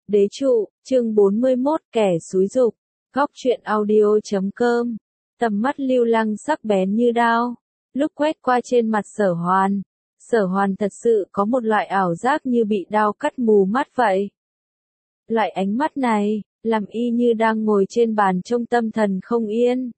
Đế trụ, chương 41, kẻ xúi giục. Góc truyện audio.com. Tầm mắt Lưu Lăng sắc bén như đao, lúc quét qua trên mặt Sở Hoàn thật sự có một loại ảo giác như bị đao cắt mù mắt vậy. Loại ánh mắt này, làm y như đang ngồi trên bàn trông tâm thần không yên.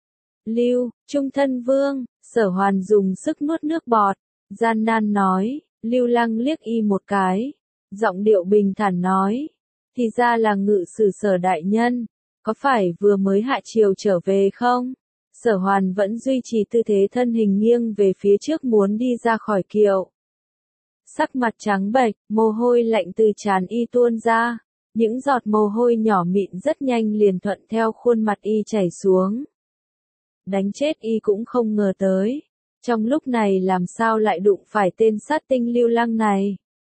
Lưu, Trung Thân Vương, Sở Hoàn dùng sức nuốt nước bọt, gian nan nói. Lưu Lăng liếc y một cái, giọng điệu bình thản nói. Thì ra là ngự sử Sở đại nhân, có phải vừa mới hạ triều trở về không? Sở Hoàn vẫn duy trì tư thế thân hình nghiêng về phía trước muốn đi ra khỏi kiệu. Sắc mặt trắng bệch, mồ hôi lạnh từ trán y tuôn ra, những giọt mồ hôi nhỏ mịn rất nhanh liền thuận theo khuôn mặt y chảy xuống. Đánh chết y cũng không ngờ tới, trong lúc này làm sao lại đụng phải tên sát tinh Lưu Lăng này.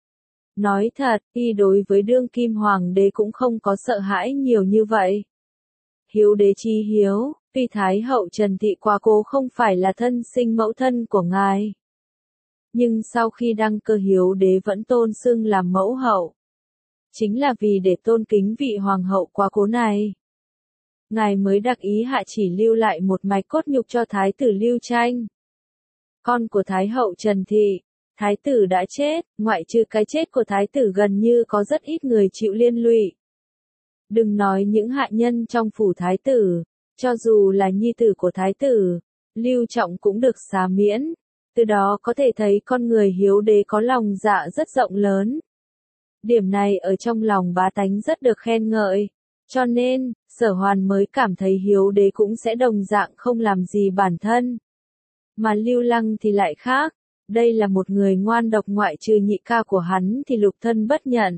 Nói thật, y đối với đương kim hoàng đế cũng không có sợ hãi nhiều như vậy. Hiếu đế chi hiếu, vì Thái hậu Trần Thị quá cố không phải là thân sinh mẫu thân của ngài. Nhưng sau khi đăng cơ Hiếu đế vẫn tôn xưng làm mẫu hậu. Chính là vì để tôn kính vị hoàng hậu quá cố này. Ngài mới đặc ý hạ chỉ lưu lại một mạch cốt nhục cho Thái tử Lưu Tranh. Con của Thái hậu Trần Thị, Thái tử đã chết, ngoại trừ cái chết của Thái tử gần như có rất ít người chịu liên lụy. Đừng nói những hạ nhân trong phủ Thái tử, cho dù là nhi tử của Thái tử, Lưu Trọng cũng được xá miễn. Từ đó có thể thấy con người Hiếu đế có lòng dạ rất rộng lớn. Điểm này ở trong lòng bá tánh rất được khen ngợi. Cho nên, Sở Hoàn mới cảm thấy Hiếu đế cũng sẽ đồng dạng không làm gì bản thân. Mà Lưu Lăng thì lại khác. Đây là một người ngoan độc, ngoại trừ nhị ca của hắn thì lục thân bất nhận.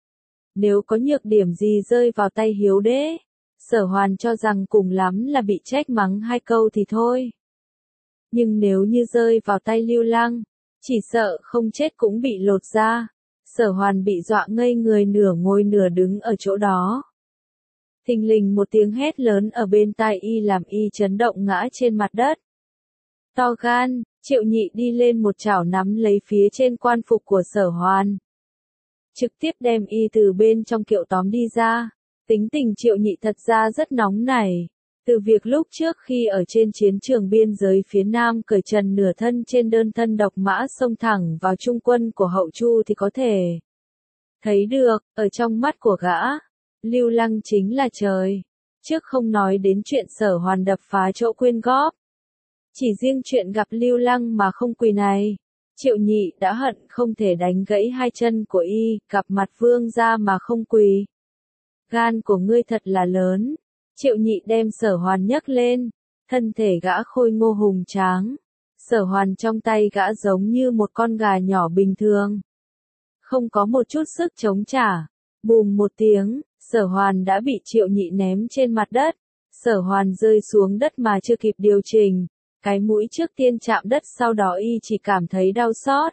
Nếu có nhược điểm gì rơi vào tay Hiếu đế, Sở Hoàn cho rằng cùng lắm là bị trách mắng 2 câu thì thôi. Nhưng nếu như rơi vào tay Lưu Lăng, chỉ sợ không chết cũng bị lột da. Sở Hoàn bị dọa ngây người, nửa ngồi nửa đứng ở chỗ đó. Thình lình một tiếng hét lớn ở bên tai y làm y chấn động ngã trên mặt đất. To gan, Triệu Nhị đi lên một chảo nắm lấy phía trên quan phục của Sở Hoàn, trực tiếp đem y từ bên trong kiệu tóm đi ra. Tính tình Triệu Nhị thật ra rất nóng nảy. Từ việc lúc trước khi ở trên chiến trường biên giới phía Nam cởi trần nửa thân trên đơn thân độc mã xông thẳng vào trung quân của Hậu Chu thì có thể thấy được, ở trong mắt của gã, Lưu Lăng chính là trời. Trước không nói đến chuyện Sở Hoàn đập phá chỗ quyên góp. Chỉ riêng chuyện gặp Lưu Lăng mà không quỳ này, Triệu Nhị đã hận không thể đánh gãy 2 chân của y, gặp mặt vương gia mà không quỳ. Gan của ngươi thật là lớn. Triệu Nhị đem Sở Hoàn nhấc lên, thân thể gã khôi ngô hùng tráng. Sở Hoàn trong tay gã giống như một con gà nhỏ bình thường, không có một chút sức chống trả. Bùm một tiếng, Sở Hoàn đã bị Triệu Nhị ném trên mặt đất. Sở Hoàn rơi xuống đất mà chưa kịp điều chỉnh. Cái mũi trước tiên chạm đất, sau đó y chỉ cảm thấy đau xót.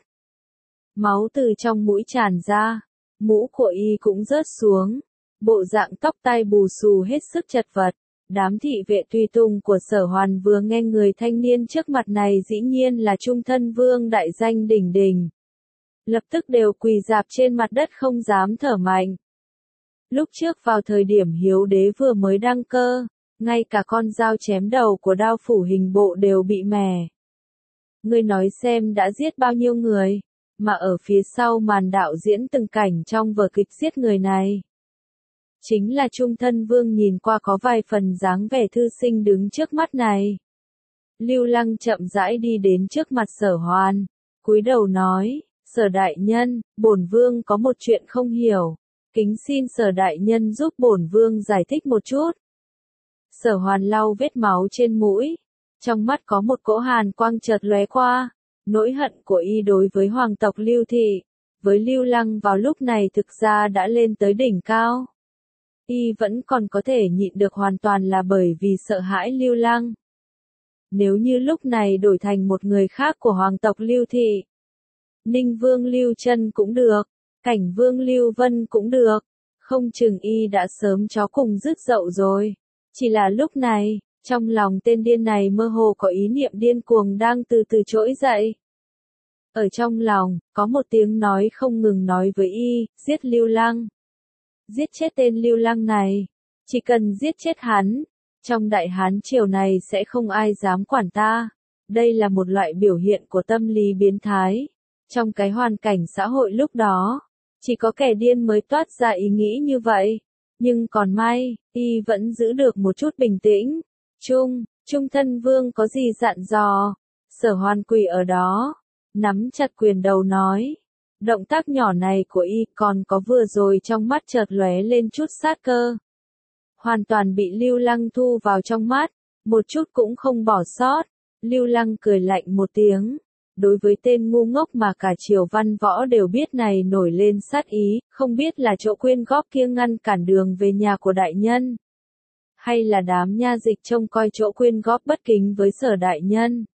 Máu từ trong mũi tràn ra, mũ của y cũng rớt xuống. Bộ dạng tóc tai bù xù hết sức chật vật. Đám thị vệ tùy tùng của Sở Hoàn vừa nghe người thanh niên trước mặt này dĩ nhiên là Trung Thân Vương đại danh đỉnh đỉnh, lập tức đều quỳ rạp trên mặt đất không dám thở mạnh. Lúc trước vào thời điểm Hiếu đế vừa mới đăng cơ, ngay cả con dao chém đầu của Đao Phủ Hình Bộ đều bị mẻ. Ngươi nói xem đã giết bao nhiêu người, mà ở phía sau màn đạo diễn từng cảnh trong vở kịch giết người này. Chính là Trung Thân Vương nhìn qua có vài phần dáng vẻ thư sinh đứng trước mắt này. Lưu Lăng chậm rãi đi đến trước mặt Sở Hoàn, cúi đầu nói, Sở đại nhân, bổn vương có một chuyện không hiểu, kính xin Sở đại nhân giúp bổn vương giải thích một chút. Sở Hoàn lau vết máu trên mũi, trong mắt có một cỗ hàn quang chợt lóe qua. Nỗi hận của y đối với hoàng tộc Lưu Thị, với Lưu Lăng vào lúc này thực ra đã lên tới đỉnh cao. Y vẫn còn có thể nhịn được hoàn toàn là bởi vì sợ hãi Lưu Lăng. Nếu như lúc này đổi thành một người khác của hoàng tộc Lưu Thị, Ninh Vương Lưu Trân cũng được, Cảnh Vương Lưu Vân cũng được, không chừng y đã sớm chó cùng rứt dậu rồi. Chỉ là lúc này, trong lòng tên điên này mơ hồ có ý niệm điên cuồng đang từ từ trỗi dậy. Ở trong lòng, có một tiếng nói không ngừng nói với y, giết Lưu Lăng. giết chết tên Lưu Lăng này. Chỉ cần giết chết hắn, trong Đại Hán triều này sẽ không ai dám quản ta. Đây là một loại biểu hiện của tâm lý biến thái. Trong cái hoàn cảnh xã hội lúc đó, chỉ có kẻ điên mới toát ra ý nghĩ như vậy. Nhưng còn may, y vẫn giữ được một chút bình tĩnh. Trung thân vương có gì dặn dò? Sở Hoan quỳ ở đó, nắm chặt quyền đầu nói. Động tác nhỏ này của y còn có vừa rồi trong mắt chợt lóe lên chút sát cơ. Hoàn toàn bị Lưu Lăng thu vào trong mắt, một chút cũng không bỏ sót. Lưu Lăng cười lạnh một tiếng. Đối với tên ngu ngốc mà cả triều văn võ đều biết này nổi lên sát ý, không biết là chỗ quyên góp kia ngăn cản đường về nhà của đại nhân. Hay là đám nha dịch trông coi chỗ quyên góp bất kính với Sở đại nhân.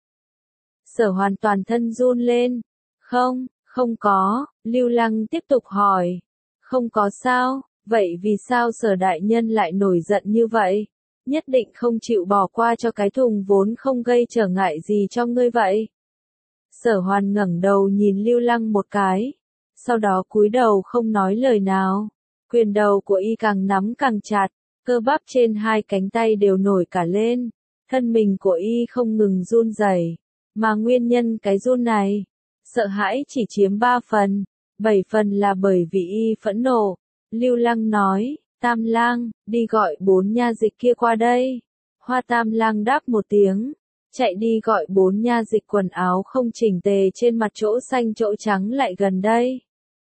Sở hoàn toàn thân run lên. Không có, Lưu Lăng tiếp tục hỏi. Không có sao, vậy vì sao Sở đại nhân lại nổi giận như vậy? Nhất định không chịu bỏ qua cho cái thùng vốn không gây trở ngại gì cho ngươi vậy? Sở Hoàn ngẩng đầu nhìn Lưu Lăng một cái, sau đó cúi đầu không nói lời nào. Quyền đầu của y càng nắm càng chặt, cơ bắp trên hai cánh tay đều nổi cả lên, thân mình của y không ngừng run rẩy, mà nguyên nhân cái run này, sợ hãi chỉ chiếm 3 phần, 7 phần là bởi vì y phẫn nộ. Lưu Lăng nói, Tam Lang, đi gọi 4 nha dịch kia qua đây. Hoa Tam Lang đáp một tiếng, chạy đi gọi 4 nha dịch quần áo không chỉnh tề trên mặt chỗ xanh chỗ trắng lại gần đây.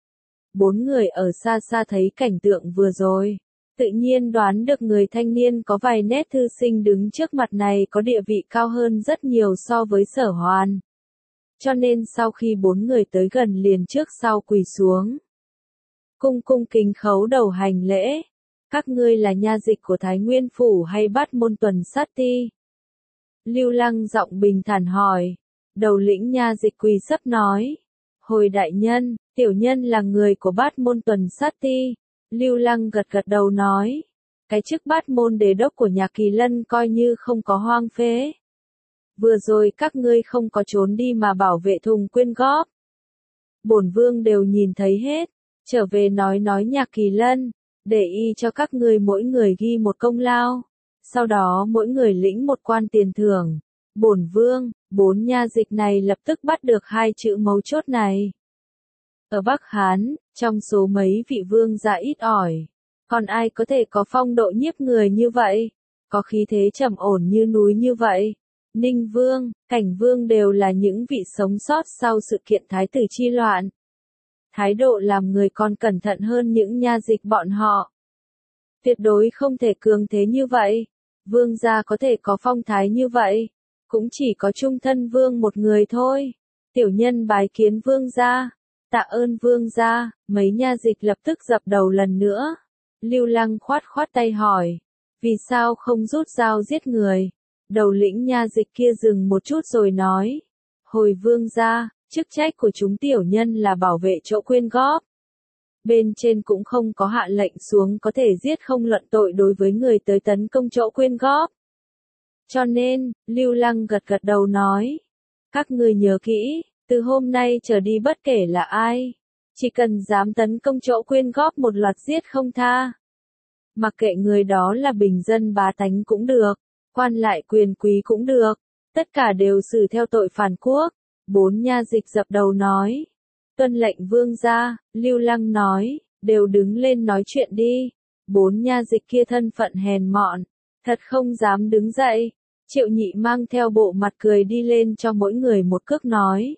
4 người ở xa xa thấy cảnh tượng vừa rồi, tự nhiên đoán được người thanh niên có vài nét thư sinh đứng trước mặt này có địa vị cao hơn rất nhiều so với Sở Hoàn. Cho nên sau khi 4 người tới gần liền trước sau quỳ xuống, cung kính khấu đầu hành lễ. Các ngươi là nha dịch của Thái Nguyên Phủ hay Bát Môn Tuần Sát Ti? Lưu Lăng giọng bình thản hỏi. Đầu lĩnh nha dịch quỳ sấp nói. Hồi đại nhân, tiểu nhân là người của Bát Môn Tuần Sát Ti. Lưu Lăng gật gật đầu nói. Cái chức Bát Môn Đế đốc của nhà Kỳ Lân coi như không có hoang phế. Vừa rồi các ngươi không có trốn đi mà bảo vệ thùng quyên góp. Bổn vương đều nhìn thấy hết. Trở về nói nhà Kỳ Lân, để y cho các ngươi mỗi người ghi một công lao. Sau đó mỗi người lĩnh một quan tiền thưởng. Bổn vương, 4 nha dịch này lập tức bắt được 2 chữ mấu chốt này. Ở Bắc Hán, trong số mấy vị vương gia ít ỏi, còn ai có thể có phong độ nhiếp người như vậy, có khí thế trầm ổn như núi như vậy. Ninh Vương, Cảnh Vương đều là những vị sống sót sau sự kiện thái tử chi loạn. Thái độ làm người còn cẩn thận hơn những nha dịch bọn họ. Tuyệt đối không thể cường thế như vậy. Vương gia có thể có phong thái như vậy, cũng chỉ có Trung thân vương một người thôi. Tiểu nhân bái kiến vương gia. Tạ ơn vương gia. Mấy nha dịch lập tức dập đầu lần nữa. Lưu Lăng khoát tay hỏi, vì sao không rút dao giết người? Đầu lĩnh nha dịch kia dừng một chút rồi nói, hồi vương gia, chức trách của chúng tiểu nhân là bảo vệ chỗ quyên góp. Bên trên cũng không có hạ lệnh xuống có thể giết không luận tội đối với người tới tấn công chỗ quyên góp. Cho nên, Lưu Lăng gật đầu nói, các ngươi nhớ kỹ, từ hôm nay trở đi bất kể là ai, chỉ cần dám tấn công chỗ quyên góp một loạt giết không tha. Mặc kệ người đó là bình dân bá tánh cũng được, quan lại quyền quý cũng được, tất cả đều xử theo tội phản quốc. 4 nha dịch dập đầu nói, tuân lệnh vương gia. Lưu Lăng nói, đều đứng lên nói chuyện đi. 4 nha dịch kia thân phận hèn mọn, thật không dám đứng dậy. Triệu Nhị mang theo bộ mặt cười đi lên cho mỗi người một cước nói,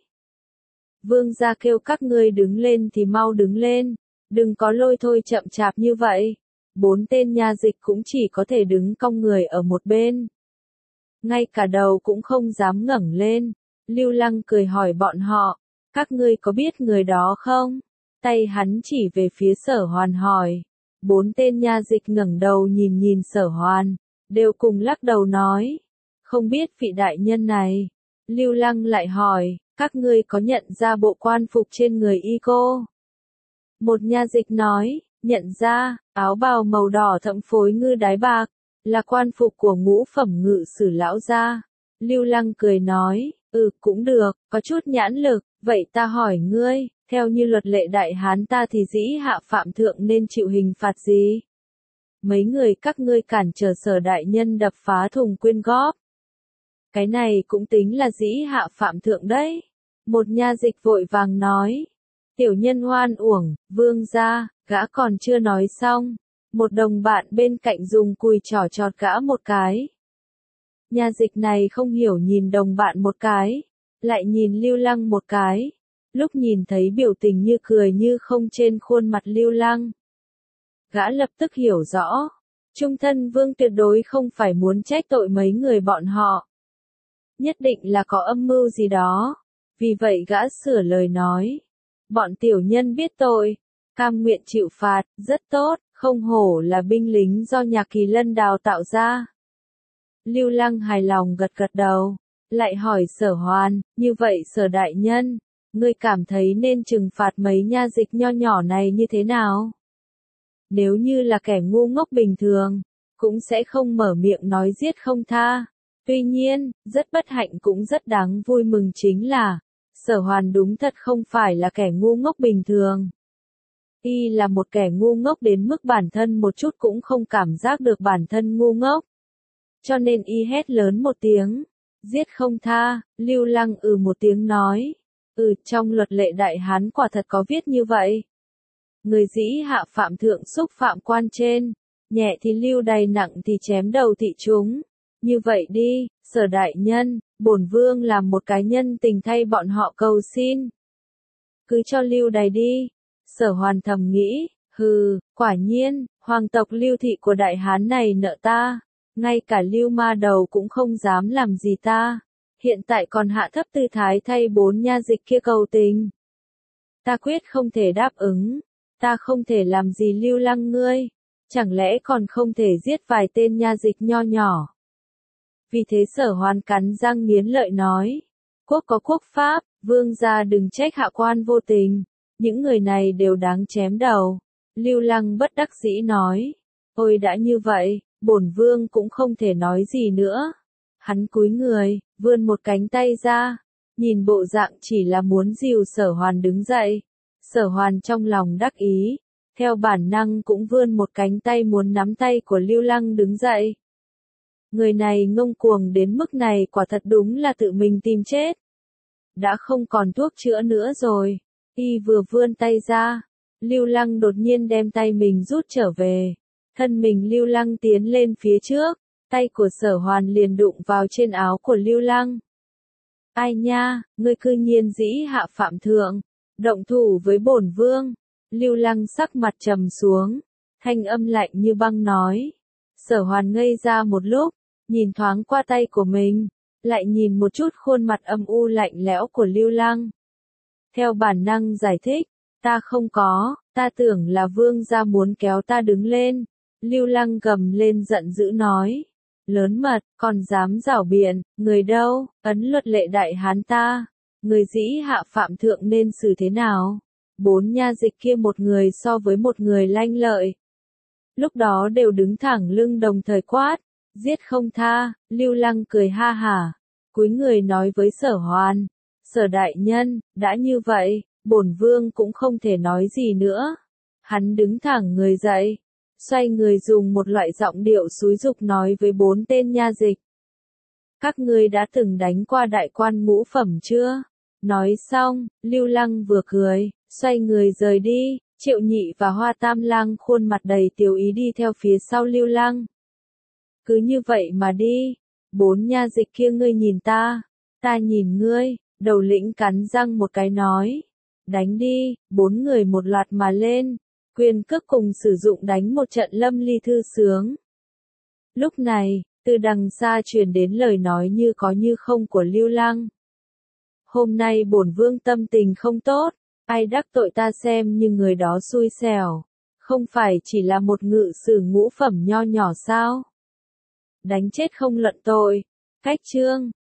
vương gia kêu các ngươi đứng lên thì mau đứng lên, đừng có lôi thôi chậm chạp như vậy. 4 tên nha dịch cũng chỉ có thể đứng cong người ở một bên, ngay cả đầu cũng không dám ngẩng lên. Lưu Lăng cười hỏi bọn họ, các ngươi có biết người đó không? Tay hắn chỉ về phía Sở Hoàn hỏi. 4 tên nha dịch ngẩng đầu nhìn Sở Hoàn, đều cùng lắc đầu nói, không biết vị đại nhân này. Lưu Lăng lại hỏi, các ngươi có nhận ra bộ quan phục trên người y cô? Một nha dịch nói, nhận ra, áo bào màu đỏ thẫm phối ngư đái bạc, là quan phục của ngũ phẩm ngự sử lão gia. Lưu Lăng cười nói, cũng được, có chút nhãn lực, vậy ta hỏi ngươi, Theo như luật lệ Đại Hán ta thì dĩ hạ phạm thượng nên chịu hình phạt gì? Mấy người các ngươi cản trở Sở đại nhân đập phá thùng quyên góp. Cái này cũng tính là dĩ hạ phạm thượng đấy. Một nha dịch vội vàng nói. Tiểu nhân hoan uổng, vương gia, gã còn chưa nói xong. Một đồng bạn bên cạnh dùng cùi trỏ chọt gã một cái. Nha dịch này không hiểu nhìn đồng bạn một cái, lại nhìn Lưu Lăng một cái. Lúc nhìn thấy biểu tình như cười như không trên khuôn mặt Lưu Lăng, gã lập tức hiểu rõ. Trung thân vương tuyệt đối không phải muốn trách tội mấy người bọn họ. Nhất định là có âm mưu gì đó. Vì vậy gã sửa lời nói. Bọn tiểu nhân biết tội, cam nguyện chịu phạt, rất tốt, không hổ là binh lính do nhà Kỳ Lân đào tạo ra. Lưu Lăng hài lòng gật gật đầu, lại hỏi Sở Hoan, như vậy Sở đại nhân, ngươi cảm thấy nên trừng phạt mấy nha dịch nho nhỏ này như thế nào? Nếu như là kẻ ngu ngốc bình thường, cũng sẽ không mở miệng nói giết không tha. Tuy nhiên, rất bất hạnh cũng rất đáng vui mừng chính là, Sở Hoan đúng thật không phải là kẻ ngu ngốc bình thường. Y là một kẻ ngu ngốc đến mức bản thân một chút cũng không cảm giác được bản thân ngu ngốc. Cho nên y hét lớn một tiếng, giết không tha. Lưu Lăng một tiếng nói, trong luật lệ Đại Hán quả thật có viết như vậy. Người dĩ hạ phạm thượng xúc phạm quan trên, nhẹ thì lưu đày nặng thì chém đầu thị chúng. Như vậy đi, Sở đại nhân, bổn vương làm một cái nhân tình thay bọn họ cầu xin. Cứ cho lưu đày đi. Sở Hoan thầm nghĩ, quả nhiên, hoàng tộc Lưu thị của Đại Hán này nợ ta. Ngay cả Lưu ma đầu cũng không dám làm gì ta. Hiện tại còn hạ thấp tư thái thay 4 nha dịch kia cầu tình. Ta quyết không thể đáp ứng. Ta không thể làm gì Lưu Lăng ngươi. Chẳng lẽ còn không thể giết vài tên nha dịch nho nhỏ. Vì thế Sở Hoan cắn răng nghiến lợi nói. Quốc có quốc pháp, vương gia đừng trách hạ quan vô tình. Những người này đều đáng chém đầu. Lưu Lăng bất đắc dĩ nói. Ôi đã như vậy, bổn vương cũng không thể nói gì nữa. Hắn cúi người, vươn một cánh tay ra. Nhìn bộ dạng chỉ là muốn dìu Sở Hoan đứng dậy. Sở Hoan trong lòng đắc ý. Theo bản năng cũng vươn một cánh tay muốn nắm tay của Lưu Lăng đứng dậy. Người này ngông cuồng đến mức này quả thật đúng là tự mình tìm chết. Đã không còn thuốc chữa nữa rồi. Y vừa vươn tay ra. Lưu Lăng đột nhiên đem tay mình rút trở về. Thân mình Lưu Lăng tiến lên phía trước. Tay của Sở Hoan liền đụng vào trên áo của Lưu Lăng. Ai nha, ngươi cư nhiên dĩ hạ phạm thượng. Động thủ với bổn vương. Lưu Lăng sắc mặt trầm xuống. Thanh âm lạnh như băng nói. Sở Hoan ngây ra một lúc. Nhìn thoáng qua tay của mình. Lại nhìn một chút khuôn mặt âm u lạnh lẽo của Lưu Lăng. Theo bản năng giải thích. Ta không có, ta tưởng là vương gia muốn kéo ta đứng lên. Lưu Lăng gầm lên giận dữ nói. Lớn mật, còn dám giảo biện, người đâu, ấn luật lệ Đại Hán ta. Người dĩ hạ phạm thượng nên xử thế nào? 4 nha dịch kia một người so với một người lanh lợi. Lúc đó đều đứng thẳng lưng đồng thời quát. Giết không tha. Lưu Lăng cười ha hả. Cúi người nói với Sở Hoan. Sở đại nhân, đã như vậy, bổn vương cũng không thể nói gì nữa. Hắn đứng thẳng người dậy. Xoay người dùng một loại giọng điệu xúi giục nói với 4 tên nha dịch. Các ngươi đã từng đánh qua đại quan ngũ phẩm chưa? Nói xong, Lưu Lăng vừa cười, xoay người rời đi. Triệu Nhị và Hoa Tam Lang khuôn mặt đầy tiểu ý đi theo phía sau Lưu Lăng. Cứ như vậy mà đi. 4 nha dịch kia ngươi nhìn ta nhìn ngươi. Đầu lĩnh cắn răng một cái nói. Đánh đi. 4 người một loạt mà lên. Quyền cước cùng sử dụng đánh một trận lâm ly thư sướng. Lúc này, từ đằng xa truyền đến lời nói như có như không của Lưu Lăng. Hôm nay bổn vương tâm tình không tốt. Ai đắc tội ta xem như người đó xui xẻo. Không phải chỉ là một ngự sử ngũ phẩm nho nhỏ sao? Đánh chết không luận tội. Cách chương